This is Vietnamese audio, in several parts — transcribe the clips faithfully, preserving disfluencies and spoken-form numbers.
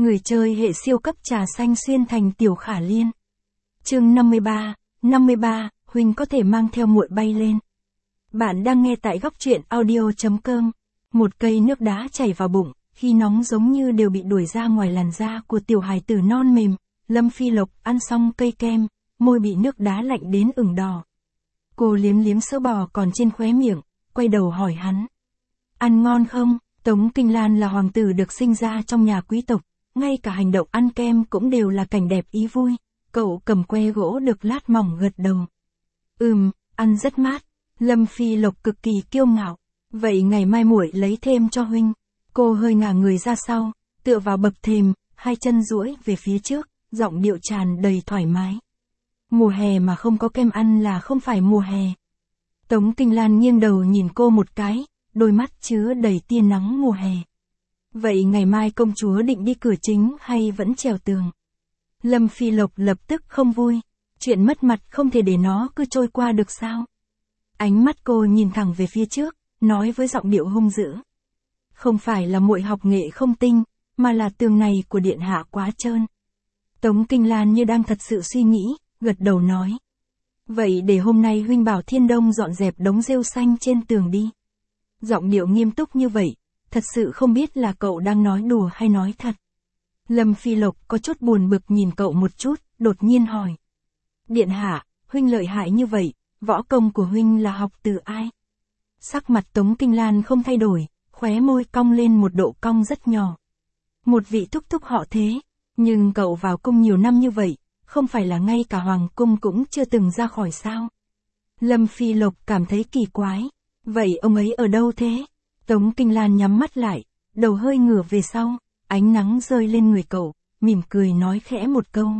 Người chơi hệ siêu cấp trà xanh xuyên thành Tiểu Khả Liên. Chương năm mươi ba, năm mươi ba, huynh có thể mang theo muội bay lên. Bạn đang nghe tại góc truyện audio chấm com. Một cây nước đá chảy vào bụng, khi nóng giống như đều bị đuổi ra ngoài làn da của tiểu hài tử non mềm. Lâm Phi Lộc ăn xong cây kem, môi bị nước đá lạnh đến ửng đỏ. Cô liếm liếm sữa bò còn trên khóe miệng, quay đầu hỏi hắn. Ăn ngon không? Tống Kinh Lan là hoàng tử được sinh ra trong nhà quý tộc, ngay cả hành động ăn kem cũng đều là cảnh đẹp ý vui. Cậu cầm que gỗ được lát mỏng gật đầu. Ừm, ăn rất mát. Lâm Phi Lộc cực kỳ kiêu ngạo. Vậy ngày mai muội lấy thêm cho huynh. Cô hơi ngả người ra sau, tựa vào bậc thềm, hai chân duỗi về phía trước, giọng điệu tràn đầy thoải mái. Mùa hè mà không có kem ăn là không phải mùa hè. Tống Kinh Lan nghiêng đầu nhìn cô một cái, đôi mắt chứa đầy tia nắng mùa hè. Vậy ngày mai công chúa định đi cửa chính hay vẫn trèo tường? Lâm Phi Lộc lập tức không vui. Chuyện mất mặt không thể để nó cứ trôi qua được sao? Ánh mắt cô nhìn thẳng về phía trước, nói với giọng điệu hung dữ. Không phải là muội học nghệ không tinh, mà là tường này của điện hạ quá trơn. Tống Kinh Lan như đang thật sự suy nghĩ, gật đầu nói. Vậy để hôm nay huynh bảo Thiên Đông dọn dẹp đống rêu xanh trên tường đi. Giọng điệu nghiêm túc như vậy, thật sự không biết là cậu đang nói đùa hay nói thật. Lâm Phi Lộc có chút buồn bực nhìn cậu một chút, đột nhiên hỏi. Điện hạ, huynh lợi hại như vậy, võ công của huynh là học từ ai? Sắc mặt Tống Kinh Lan không thay đổi, khóe môi cong lên một độ cong rất nhỏ. Một vị thúc thúc họ Thế, nhưng cậu vào cung nhiều năm như vậy, không phải là ngay cả hoàng cung cũng chưa từng ra khỏi sao? Lâm Phi Lộc cảm thấy kỳ quái. Vậy ông ấy ở đâu thế? Tống Kinh Lan nhắm mắt lại, đầu hơi ngửa về sau, ánh nắng rơi lên người cậu, mỉm cười nói khẽ một câu.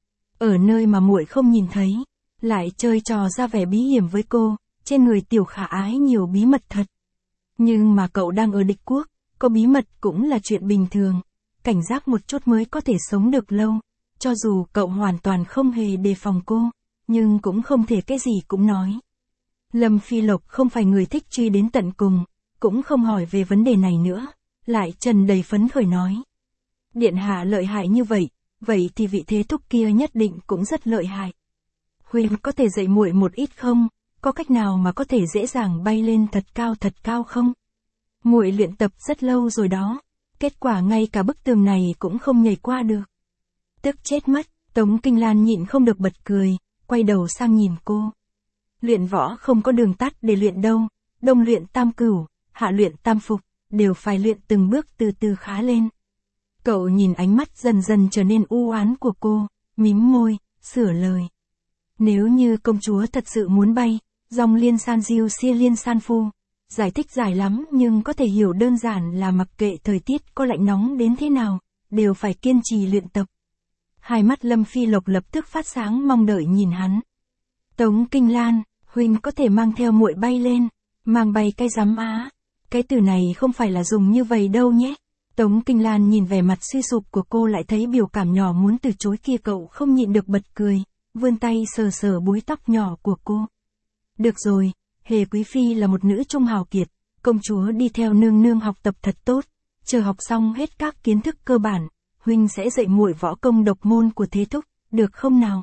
Ở nơi mà muội không nhìn thấy, lại chơi trò ra vẻ bí hiểm với cô, trên người Tiểu Khả Ái nhiều bí mật thật. Nhưng mà cậu đang ở địch quốc, có bí mật cũng là chuyện bình thường, cảnh giác một chút mới có thể sống được lâu. Cho dù cậu hoàn toàn không hề đề phòng cô, nhưng cũng không thể cái gì cũng nói. Lâm Phi Lộc không phải người thích truy đến tận cùng, cũng không hỏi về vấn đề này nữa, lại tràn đầy phấn khởi nói. Điện hạ lợi hại như vậy, vậy thì vị thế thúc kia nhất định cũng rất lợi hại. Huynh có thể dạy muội một ít không? Có cách nào mà có thể dễ dàng bay lên thật cao thật cao không? Muội luyện tập rất lâu rồi đó, kết quả ngay cả bức tường này cũng không nhảy qua được. Tức chết mất, Tống Kinh Lan nhịn không được bật cười, quay đầu sang nhìn cô. Luyện võ không có đường tắt để luyện đâu, đông luyện tam cửu, hạ luyện tam phục, đều phải luyện từng bước từ từ khá lên. Cậu nhìn ánh mắt dần dần trở nên u oán của cô, mím môi, sửa lời. Nếu như công chúa thật sự muốn bay, dòng liên san diêu xia liên san phu, giải thích dài lắm nhưng có thể hiểu đơn giản là mặc kệ thời tiết có lạnh nóng đến thế nào, đều phải kiên trì luyện tập. Hai mắt Lâm Phi Lộc lập tức phát sáng mong đợi nhìn hắn. Tống Kinh Lan, huynh có thể mang theo muội bay lên, mang bay cái rắm á. Cái từ này không phải là dùng như vậy đâu nhé. Tống Kinh Lan nhìn vẻ mặt suy sụp của cô lại thấy biểu cảm nhỏ muốn từ chối kia, cậu không nhịn được bật cười, vươn tay sờ sờ búi tóc nhỏ của cô. Được rồi, Hề Quý Phi là một nữ trung hào kiệt, công chúa đi theo nương nương học tập thật tốt, chờ học xong hết các kiến thức cơ bản, huynh sẽ dạy muội võ công độc môn của Thế thúc, được không nào?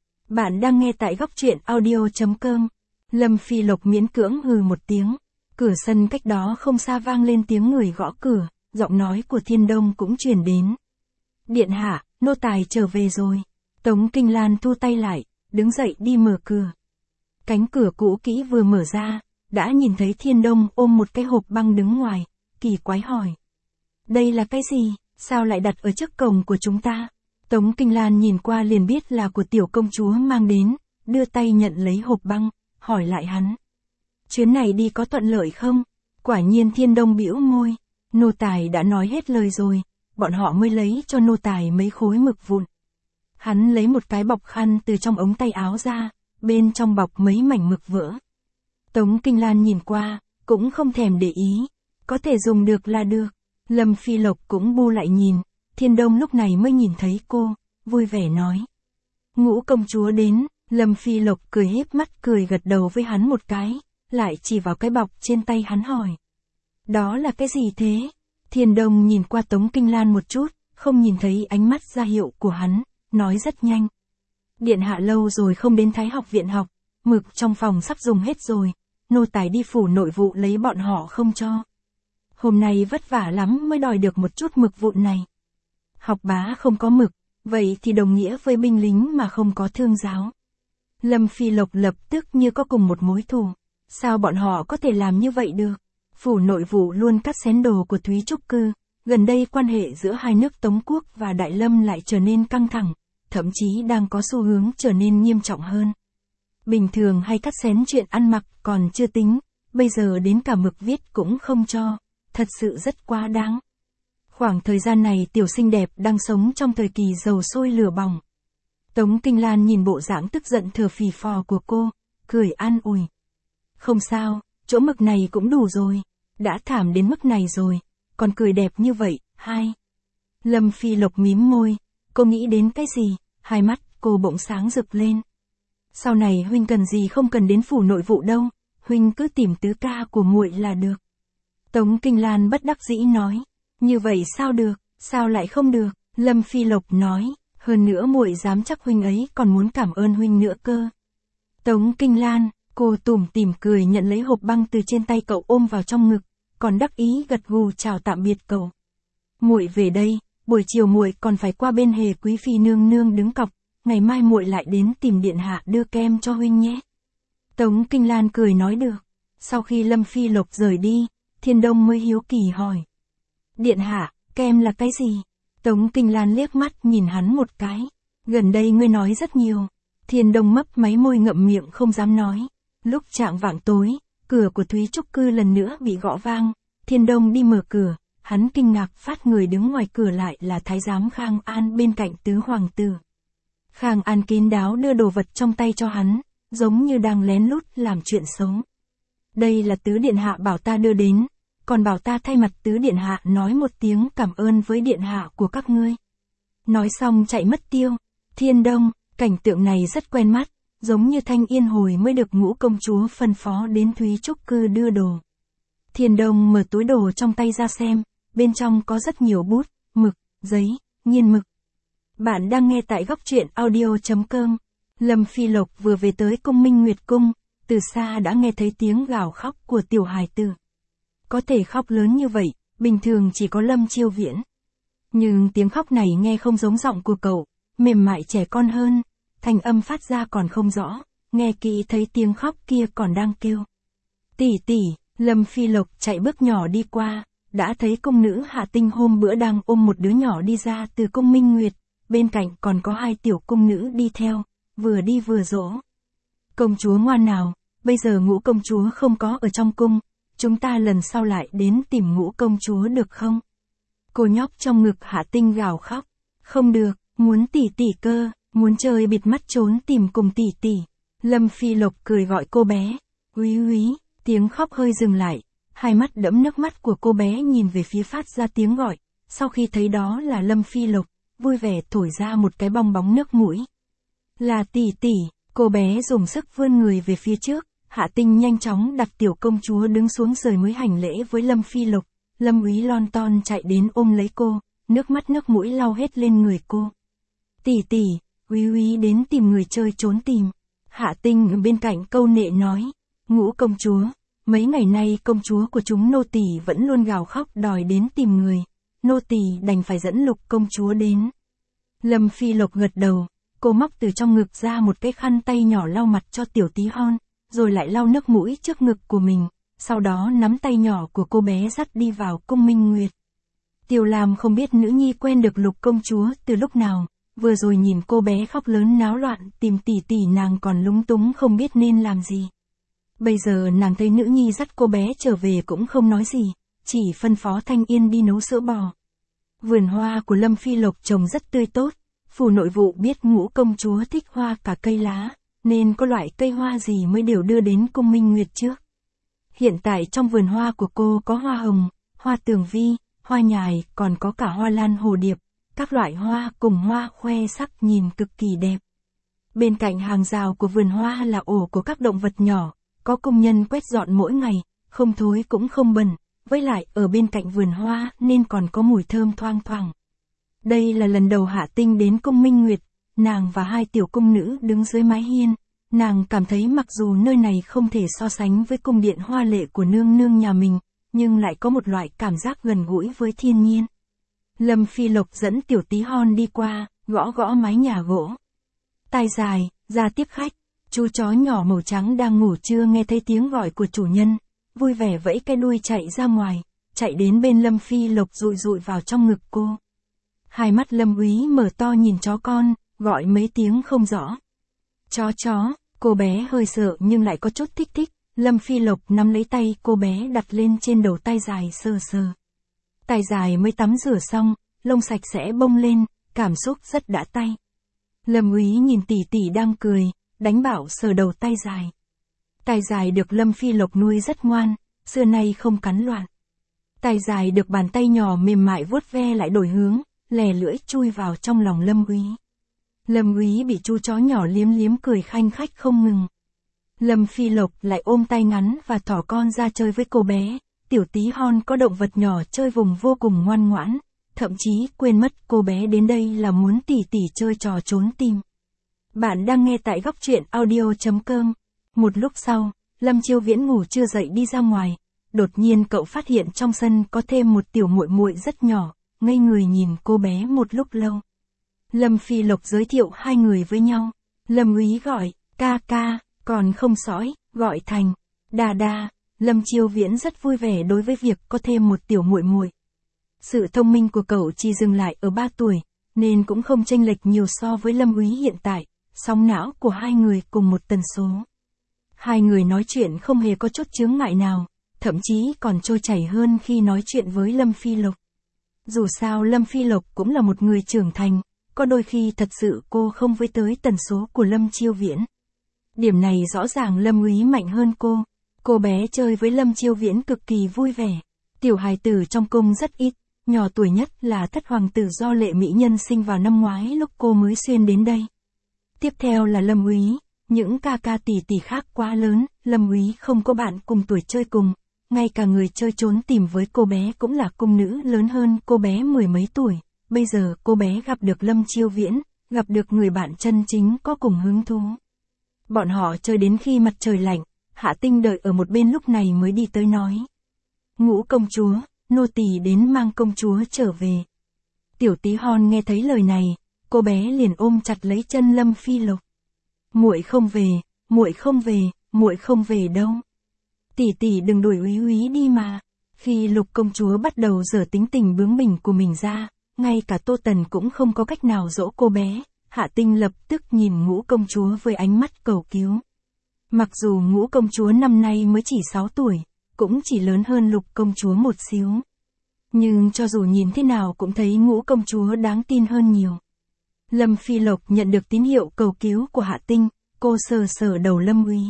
Bạn đang nghe tại góc truyện audio chấm com. Lâm Phi Lộc miễn cưỡng hừ một tiếng, cửa sân cách đó không xa vang lên tiếng người gõ cửa, giọng nói của Thiên Đông cũng truyền đến. Điện hạ, nô tài trở về rồi. Tống Kinh Lan thu tay lại, đứng dậy đi mở cửa. Cánh cửa cũ kỹ vừa mở ra, đã nhìn thấy Thiên Đông ôm một cái hộp băng đứng ngoài, kỳ quái hỏi. Đây là cái gì, sao lại đặt ở trước cổng của chúng ta? Tống Kinh Lan nhìn qua liền biết là của tiểu công chúa mang đến, đưa tay nhận lấy hộp băng, hỏi lại hắn. Chuyến này đi có thuận lợi không? Quả nhiên Thiên Đông bĩu môi, nô tài đã nói hết lời rồi, bọn họ mới lấy cho nô tài mấy khối mực vụn. Hắn lấy một cái bọc khăn từ trong ống tay áo ra, bên trong bọc mấy mảnh mực vỡ. Tống Kinh Lan nhìn qua, cũng không thèm để ý, có thể dùng được là được. Lâm Phi Lộc cũng bu lại nhìn, Thiên Đông lúc này mới nhìn thấy cô, vui vẻ nói. Ngũ công chúa đến, Lâm Phi Lộc cười híp mắt cười gật đầu với hắn một cái, lại chỉ vào cái bọc trên tay hắn hỏi. Đó là cái gì thế? Thiên Đông nhìn qua Tống Kinh Lan một chút, không nhìn thấy ánh mắt ra hiệu của hắn, nói rất nhanh. Điện hạ lâu rồi không đến Thái học viện học, mực trong phòng sắp dùng hết rồi, nô tài đi phủ nội vụ lấy bọn họ không cho. Hôm nay vất vả lắm mới đòi được một chút mực vụn này. Học bá không có mực, vậy thì đồng nghĩa với binh lính mà không có thương giáo. Lâm Phi Lộc lập tức như có cùng một mối thù. Sao bọn họ có thể làm như vậy được? Phủ nội vụ luôn cắt xén đồ của Thúy Trúc Cư, gần đây quan hệ giữa hai nước Tống Quốc và Đại Lâm lại trở nên căng thẳng, thậm chí đang có xu hướng trở nên nghiêm trọng hơn. Bình thường hay cắt xén chuyện ăn mặc còn chưa tính, bây giờ đến cả mực viết cũng không cho, thật sự rất quá đáng. Khoảng thời gian này tiểu xinh đẹp đang sống trong thời kỳ dầu sôi lửa bỏng. Tống Kinh Lan nhìn bộ dạng tức giận thở phì phò của cô, cười an ủi. Không sao, chỗ mực này cũng đủ rồi, đã thảm đến mức này rồi, còn cười đẹp như vậy, hai. Lâm Phi Lộc mím môi, cô nghĩ đến cái gì, hai mắt cô bỗng sáng rực lên. Sau này huynh cần gì không cần đến phủ nội vụ đâu, huynh cứ tìm tứ ca của muội là được. Tống Kinh Lan bất đắc dĩ nói, như vậy sao được, sao lại không được, Lâm Phi Lộc nói, hơn nữa muội dám chắc huynh ấy còn muốn cảm ơn huynh nữa cơ. Tống Kinh Lan, cô tủm tỉm cười nhận lấy hộp băng từ trên tay cậu ôm vào trong ngực, còn đắc ý gật gù chào tạm biệt cậu. Muội về đây, buổi chiều muội còn phải qua bên Hề quý phi nương nương đứng cọc, ngày mai muội lại đến tìm điện hạ đưa kem cho huynh nhé. Tống Kinh Lan cười nói được. Sau khi Lâm Phi Lộc rời đi, Thiên Đông mới hiếu kỳ hỏi. Điện hạ, kem là cái gì? Tống Kinh Lan liếc mắt nhìn hắn một cái. Gần đây ngươi nói rất nhiều. Thiên Đông mấp máy môi ngậm miệng không dám nói. Lúc chạng vạng tối, cửa của Thúy Trúc Cư lần nữa bị gõ vang. Thiên Đông đi mở cửa, hắn kinh ngạc phát người đứng ngoài cửa lại là Thái giám Khang An bên cạnh tứ hoàng tử. Khang An kín đáo đưa đồ vật trong tay cho hắn, giống như đang lén lút làm chuyện xấu. Đây là tứ điện hạ bảo ta đưa đến, còn bảo ta thay mặt tứ điện hạ nói một tiếng cảm ơn với điện hạ của các ngươi. Nói xong chạy mất tiêu. Thiên Đông, cảnh tượng này rất quen mắt, giống như Thanh Yên hồi mới được Ngũ công chúa phân phó đến Thúy Trúc Cư đưa đồ. Thiên Đông mở túi đồ trong tay ra xem, bên trong có rất nhiều bút, mực, giấy, nghiên mực. Bạn đang nghe tại góc truyện audio chấm com. Lâm Phi Lộc vừa về tới cung Minh Nguyệt Cung, từ xa đã nghe thấy tiếng gào khóc của tiểu hài tử. Có thể khóc lớn như vậy, bình thường chỉ có Lâm Chiêu Viễn. Nhưng tiếng khóc này nghe không giống giọng của cậu, mềm mại trẻ con hơn, thanh âm phát ra còn không rõ, nghe kỹ thấy tiếng khóc kia còn đang kêu. Tỷ tỷ, Lâm Phi Lộc chạy bước nhỏ đi qua, đã thấy công nữ Hạ Tinh hôm bữa đang ôm một đứa nhỏ đi ra từ cung Minh Nguyệt, bên cạnh còn có hai tiểu cung nữ đi theo, vừa đi vừa dỗ. Công chúa ngoan nào, bây giờ Ngũ công chúa không có ở trong cung, chúng ta lần sau lại đến tìm Ngũ công chúa được không? Cô nhóc trong ngực Hạ Tinh gào khóc. Không được, muốn tỷ tỷ cơ, muốn chơi bịt mắt trốn tìm cùng tỷ tỷ. Lâm Phi Lộc cười gọi cô bé. Úy úy, tiếng khóc hơi dừng lại, hai mắt đẫm nước mắt của cô bé nhìn về phía phát ra tiếng gọi, sau khi thấy đó là Lâm Phi Lộc, vui vẻ thổi ra một cái bong bóng nước mũi. Là tỷ tỷ, cô bé dùng sức vươn người về phía trước, Hạ Tinh nhanh chóng đặt tiểu công chúa đứng xuống rồi mới hành lễ với Lâm Phi Lộc. Lâm úy lon ton chạy đến ôm lấy cô, nước mắt nước mũi lau hết lên người cô. Tỷ tỷ, úy úy đến tìm người chơi trốn tìm. Hạ Tinh ở bên cạnh câu nệ nói. Ngũ công chúa, mấy ngày nay công chúa của chúng nô tỳ vẫn luôn gào khóc đòi đến tìm người. Nô tỳ đành phải dẫn Lục công chúa đến. Lâm Phi Lộc gật đầu, cô móc từ trong ngực ra một cái khăn tay nhỏ lau mặt cho tiểu tí hon, rồi lại lau nước mũi trước ngực của mình, sau đó nắm tay nhỏ của cô bé dắt đi vào cung Minh Nguyệt. Tiểu Lam không biết nữ nhi quen được Lục công chúa từ lúc nào, vừa rồi nhìn cô bé khóc lớn náo loạn tìm tỷ tỷ nàng còn lúng túng không biết nên làm gì. Bây giờ nàng thấy nữ nhi dắt cô bé trở về cũng không nói gì, chỉ phân phó Thanh Yên đi nấu sữa bò. Vườn hoa của Lâm Phi Lộc trồng rất tươi tốt, phủ nội vụ biết Ngũ công chúa thích hoa cả cây lá, nên có loại cây hoa gì mới đều đưa đến cung Minh Nguyệt trước. Hiện tại trong vườn hoa của cô có hoa hồng, hoa tường vi, hoa nhài, còn có cả hoa lan hồ điệp, các loại hoa cùng hoa khoe sắc nhìn cực kỳ đẹp. Bên cạnh hàng rào của vườn hoa là ổ của các động vật nhỏ, có công nhân quét dọn mỗi ngày, không thối cũng không bẩn, với lại ở bên cạnh vườn hoa nên còn có mùi thơm thoang thoảng. Đây là lần đầu Hạ Tinh đến cung Minh Nguyệt, nàng và hai tiểu cung nữ đứng dưới mái hiên. Nàng cảm thấy mặc dù nơi này không thể so sánh với cung điện hoa lệ của nương nương nhà mình, nhưng lại có một loại cảm giác gần gũi với thiên nhiên. Lâm Phi Lộc dẫn tiểu tí hon đi qua, gõ gõ mái nhà gỗ. Tai dài, ra tiếp khách. Chú chó nhỏ màu trắng đang ngủ trưa nghe thấy tiếng gọi của chủ nhân, vui vẻ vẫy cái đuôi chạy ra ngoài, chạy đến bên Lâm Phi Lộc dụi dụi vào trong ngực cô. Hai mắt Lâm Úy mở to nhìn chó con, gọi mấy tiếng không rõ. Chó chó, cô bé hơi sợ nhưng lại có chút thích thích. Lâm Phi Lộc nắm lấy tay cô bé đặt lên trên đầu Tai dài sờ sờ. Tai dài mới tắm rửa xong, lông sạch sẽ bông lên, cảm xúc rất đã tay. Lâm Úy nhìn tỷ tỷ đang cười, đánh bảo sờ đầu Tai dài. Tai dài được Lâm Phi Lộc nuôi rất ngoan, xưa nay không cắn loạn. Tai dài được bàn tay nhỏ mềm mại vuốt ve lại đổi hướng, lè lưỡi chui vào trong lòng Lâm Úy. Lâm Úy bị chú chó nhỏ liếm liếm cười khanh khách không ngừng. Lâm Phi Lộc lại ôm tay ngắn và thỏ con ra chơi với cô bé. Tiểu tí hon có động vật nhỏ chơi vùng vô cùng ngoan ngoãn, thậm chí quên mất cô bé đến đây là muốn tỉ tỉ chơi trò trốn tìm. Bạn đang nghe tại góc truyện audio chấm com. Một lúc sau, Lâm Chiêu Viễn ngủ chưa dậy đi ra ngoài, đột nhiên cậu phát hiện trong sân có thêm một tiểu muội muội rất nhỏ, ngây người nhìn cô bé một lúc lâu. Lâm Phi Lộc giới thiệu hai người với nhau. Lâm Úy gọi, ca ca, còn không sói, gọi thành, đà đà. Lâm Chiêu Viễn rất vui vẻ đối với việc có thêm một tiểu muội muội. Sự thông minh của cậu chỉ dừng lại ở ba tuổi, nên cũng không chênh lệch nhiều so với Lâm Úy hiện tại, sóng não của hai người cùng một tần số. Hai người nói chuyện không hề có chút chướng ngại nào, thậm chí còn trôi chảy hơn khi nói chuyện với Lâm Phi Lộc. Dù sao Lâm Phi Lộc cũng là một người trưởng thành, có đôi khi thật sự cô không với tới tần số của Lâm Chiêu Viễn. Điểm này rõ ràng Lâm Úy mạnh hơn cô. Cô bé chơi với Lâm Chiêu Viễn cực kỳ vui vẻ. Tiểu hài tử trong cung rất ít, nhỏ tuổi nhất là thất hoàng tử do Lệ Mỹ Nhân sinh vào năm ngoái lúc cô mới xuyên đến đây. Tiếp theo là Lâm Úy, những ca ca tỷ tỷ khác quá lớn, Lâm Úy không có bạn cùng tuổi chơi cùng, ngay cả người chơi trốn tìm với cô bé cũng là cung nữ lớn hơn cô bé mười mấy tuổi. Bây giờ cô bé gặp được Lâm Chiêu Viễn, gặp được người bạn chân chính có cùng hứng thú. Bọn họ chơi đến khi mặt trời lạnh, Hạ Tinh đợi ở một bên lúc này mới đi tới nói. Ngũ công chúa, nô tỳ đến mang công chúa trở về. Tiểu tí hon nghe thấy lời này, cô bé liền ôm chặt lấy chân Lâm Phi Lộc. Muội không về, muội không về, muội không về đâu. Tỷ tỷ đừng đuổi Úy Úy đi mà. Khi Lục công chúa bắt đầu giở tính tình bướng bỉnh của mình ra, ngay cả Tô Tần cũng không có cách nào dỗ cô bé. Hạ Tinh lập tức nhìn Ngũ công chúa với ánh mắt cầu cứu. Mặc dù Ngũ công chúa năm nay mới chỉ sáu tuổi, cũng chỉ lớn hơn Lục công chúa một xíu. Nhưng cho dù nhìn thế nào cũng thấy Ngũ công chúa đáng tin hơn nhiều. Lâm Phi Lộc nhận được tín hiệu cầu cứu của Hạ Tinh, cô sờ sờ đầu Lâm Úy.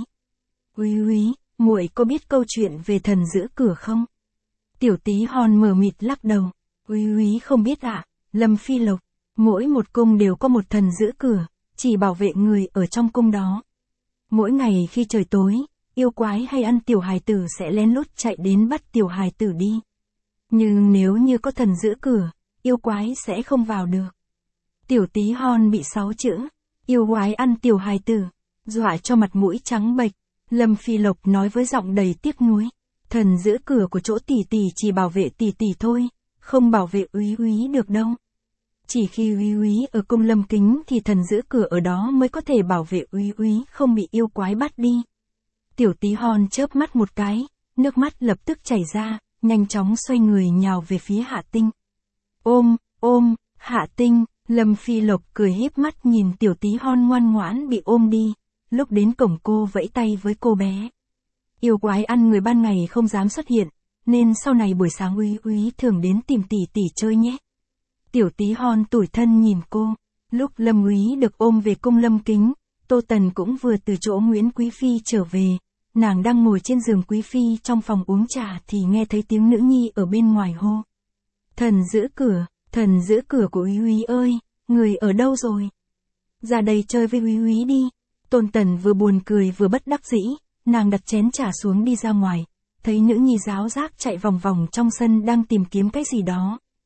Úy Úy, muội có biết câu chuyện về thần giữ cửa không? Tiểu tí hon mờ mịt lắc đầu. Úy Úy không biết ạ. À? Lâm Phi Lộc, mỗi một cung đều có một thần giữ cửa, chỉ bảo vệ người ở trong cung đó. Mỗi ngày khi trời tối, yêu quái hay ăn tiểu hài tử sẽ lén lút chạy đến bắt tiểu hài tử đi. Nhưng nếu như có thần giữ cửa, yêu quái sẽ không vào được. Tiểu tí hon bị sáu chữ, yêu quái ăn tiểu hài tử, dọa cho mặt mũi trắng bệch. Lâm Phi Lộc nói với giọng đầy tiếc nuối, thần giữ cửa của chỗ tỷ tỷ chỉ bảo vệ tỷ tỷ thôi, không bảo vệ Úy Úy được đâu. Chỉ khi Úy Úy ở cung Lâm Kính thì thần giữ cửa ở đó mới có thể bảo vệ Úy Úy không bị yêu quái bắt đi. Tiểu tí hon chớp mắt một cái, nước mắt lập tức chảy ra, nhanh chóng xoay người nhào về phía Hạ Tinh. Ôm, ôm, Hạ Tinh, Lâm Phi Lộc cười híp mắt nhìn tiểu tí hon ngoan ngoãn bị ôm đi, lúc đến cổng cô vẫy tay với cô bé. Yêu quái ăn người ban ngày không dám xuất hiện, nên sau này buổi sáng Úy Úy thường đến tìm tỷ tỷ chơi nhé. Tiểu tí hon tủi thân nhìn cô, lúc Lâm Úy được ôm về cung Lâm Kính, Tô Tần cũng vừa từ chỗ Nguyễn Quý Phi trở về, nàng đang ngồi trên giường Quý Phi trong phòng uống trà thì nghe thấy tiếng nữ nhi ở bên ngoài hô. Thần giữ cửa, thần giữ cửa của Úy Úy ơi, người ở đâu rồi? Ra đây chơi với Úy Úy đi. Tôn Tần vừa buồn cười vừa bất đắc dĩ, nàng đặt chén trà xuống đi ra ngoài, thấy nữ nhi ráo rác chạy vòng vòng trong sân đang tìm kiếm cái gì đó.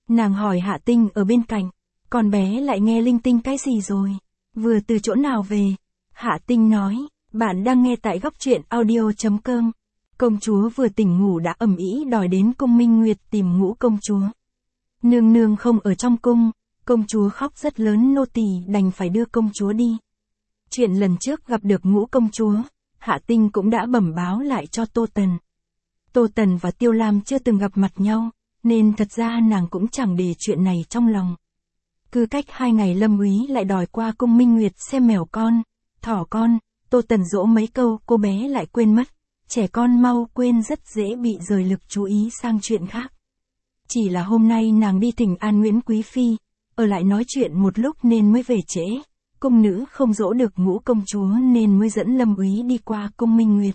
Nàng hỏi Hạ Tinh ở bên cạnh, con bé lại nghe linh tinh cái gì rồi? Vừa từ chỗ nào về? Hạ Tinh nói, bạn đang nghe tại góc truyện audio.com. Công chúa vừa tỉnh ngủ đã ầm ĩ đòi đến cung Minh Nguyệt tìm Ngũ công chúa. Nương nương không ở trong cung, công chúa khóc rất lớn, nô tỳ đành phải đưa công chúa đi. Chuyện lần trước gặp được Ngũ công chúa, Hạ Tinh cũng đã bẩm báo lại cho Tô Tần. Tô Tần và Tiêu Lam chưa từng gặp mặt nhau, nên thật ra nàng cũng chẳng để chuyện này trong lòng. Cứ cách hai ngày Lâm Úy lại đòi qua cung Minh Nguyệt xem mèo con, thỏ con, Tô Tần dỗ mấy câu cô bé lại quên mất. Trẻ con mau quên rất dễ bị rời lực chú ý sang chuyện khác. Chỉ là hôm nay nàng đi thỉnh an Nguyễn Quý Phi, ở lại nói chuyện một lúc nên mới về trễ. Cung nữ không dỗ được Ngũ công chúa nên mới dẫn Lâm Úy đi qua cung Minh Nguyệt.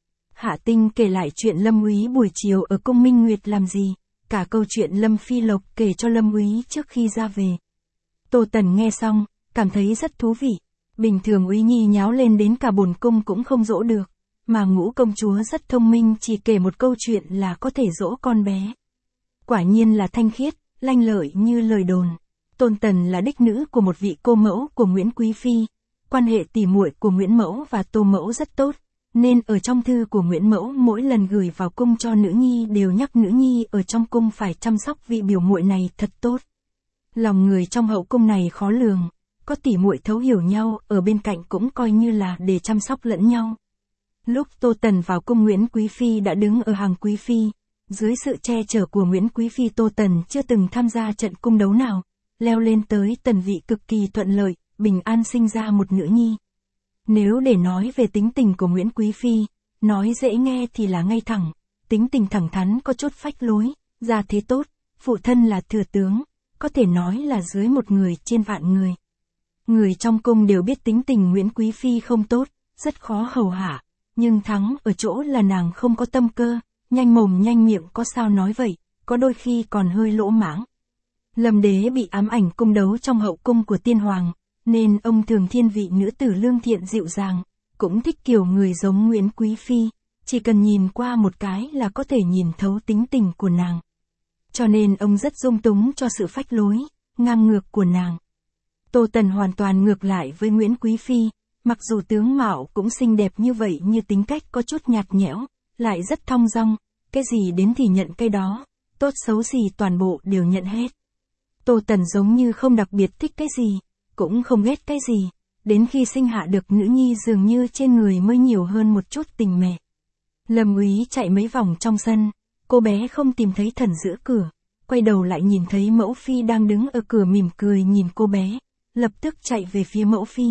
Hạ Tinh kể lại chuyện Lâm Úy buổi chiều ở cung Minh Nguyệt làm gì, cả câu chuyện Lâm Phi Lộc kể cho Lâm Úy trước khi ra về. Tô Tần nghe xong, cảm thấy rất thú vị. Bình thường Úy Nhi nháo lên đến cả bổn cung cũng không dỗ được, mà Ngũ công chúa rất thông minh, chỉ kể một câu chuyện là có thể dỗ con bé. Quả nhiên là thanh khiết, lanh lợi như lời đồn. Tôn Tần là đích nữ của một vị cô mẫu của Nguyễn Quý Phi, quan hệ tỉ muội của Nguyễn Mẫu và Tô Mẫu rất tốt, nên ở trong thư của Nguyễn Mẫu mỗi lần gửi vào cung cho nữ nhi đều nhắc nữ nhi ở trong cung phải chăm sóc vị biểu muội này thật tốt. Lòng người trong hậu cung này khó lường, có tỉ muội thấu hiểu nhau ở bên cạnh cũng coi như là để chăm sóc lẫn nhau. Lúc Tô Tần vào cung Nguyễn Quý Phi đã đứng ở hàng Quý Phi, dưới sự che chở của Nguyễn Quý Phi Tô Tần chưa từng tham gia trận cung đấu nào, leo lên tới tần vị cực kỳ thuận lợi, bình an sinh ra một nữ nhi. Nếu để nói về tính tình của Nguyễn Quý Phi, nói dễ nghe thì là ngay thẳng, tính tình thẳng thắn có chút phách lối, gia thế tốt, phụ thân là thừa tướng, có thể nói là dưới một người trên vạn người. Người trong cung đều biết tính tình Nguyễn Quý Phi không tốt, rất khó hầu hạ. Nhưng thắng ở chỗ là nàng không có tâm cơ, nhanh mồm nhanh miệng có sao nói vậy, có đôi khi còn hơi lỗ mãng. Lâm đế bị ám ảnh cung đấu trong hậu cung của tiên hoàng, nên ông thường thiên vị nữ tử lương thiện dịu dàng, cũng thích kiểu người giống Nguyễn Quý Phi, chỉ cần nhìn qua một cái là có thể nhìn thấu tính tình của nàng. Cho nên ông rất dung túng cho sự phách lối, ngang ngược của nàng. Tô Tần hoàn toàn ngược lại với Nguyễn Quý Phi. Mặc dù tướng mạo cũng xinh đẹp như vậy như tính cách có chút nhạt nhẽo, lại rất thong dong, cái gì đến thì nhận cái đó, tốt xấu gì toàn bộ đều nhận hết. Tô Tần giống như không đặc biệt thích cái gì, cũng không ghét cái gì, đến khi sinh hạ được nữ nhi dường như trên người mới nhiều hơn một chút tình mẹ. Lâm Úy chạy mấy vòng trong sân, cô bé không tìm thấy thần giữ cửa, quay đầu lại nhìn thấy Mẫu Phi đang đứng ở cửa mỉm cười nhìn cô bé, lập tức chạy về phía Mẫu Phi.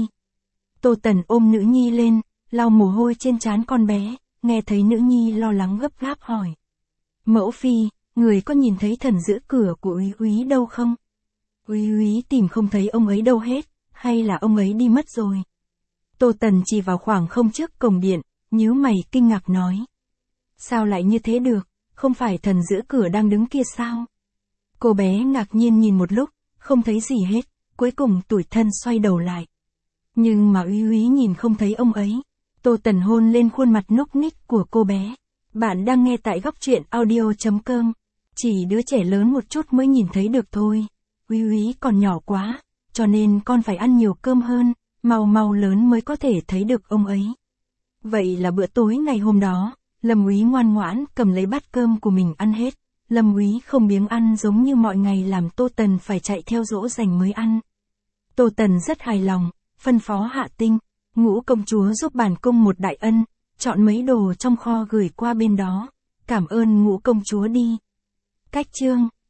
Tô Tần ôm nữ nhi lên, lau mồ hôi trên trán con bé, nghe thấy nữ nhi lo lắng gấp gáp hỏi. Mẫu Phi, người có nhìn thấy thần giữ cửa của Úy Úy đâu không? Úy Úy tìm không thấy ông ấy đâu hết, hay là ông ấy đi mất rồi? Tô Tần chỉ vào khoảng không trước cổng điện, nhíu mày kinh ngạc nói. Sao lại như thế được, không phải thần giữ cửa đang đứng kia sao? Cô bé ngạc nhiên nhìn một lúc, không thấy gì hết, cuối cùng tủi thân xoay đầu lại. Nhưng mà Úy Úy nhìn không thấy ông ấy. Tô Tần hôn lên khuôn mặt núc ních của cô bé. Bạn đang nghe tại góc truyện audio.com. Chỉ đứa trẻ lớn một chút mới nhìn thấy được thôi. Úy Úy còn nhỏ quá, cho nên con phải ăn nhiều cơm hơn, mau mau lớn mới có thể thấy được ông ấy. Vậy là bữa tối ngày hôm đó, Lâm Úy ngoan ngoãn cầm lấy bát cơm của mình ăn hết. Lâm Úy không biếng ăn giống như mọi ngày làm Tô Tần phải chạy theo dỗ dành mới ăn. Tô Tần rất hài lòng, phân phó Hạ Tinh, Ngũ công chúa giúp bản cung một đại ân, chọn mấy đồ trong kho gửi qua bên đó, cảm ơn Ngũ công chúa đi. Cách chương